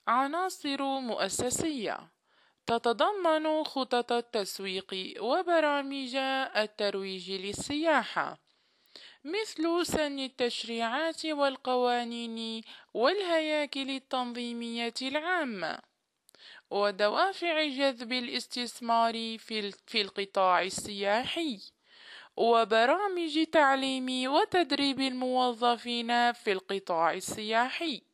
عناصر مؤسسية تتضمن خطط التسويق وبرامج الترويج للسياحة، مثل سن التشريعات والقوانين والهياكل التنظيمية العامة، ودوافع جذب الاستثمار في القطاع السياحي، وبرامج تعليم وتدريب الموظفين في القطاع السياحي.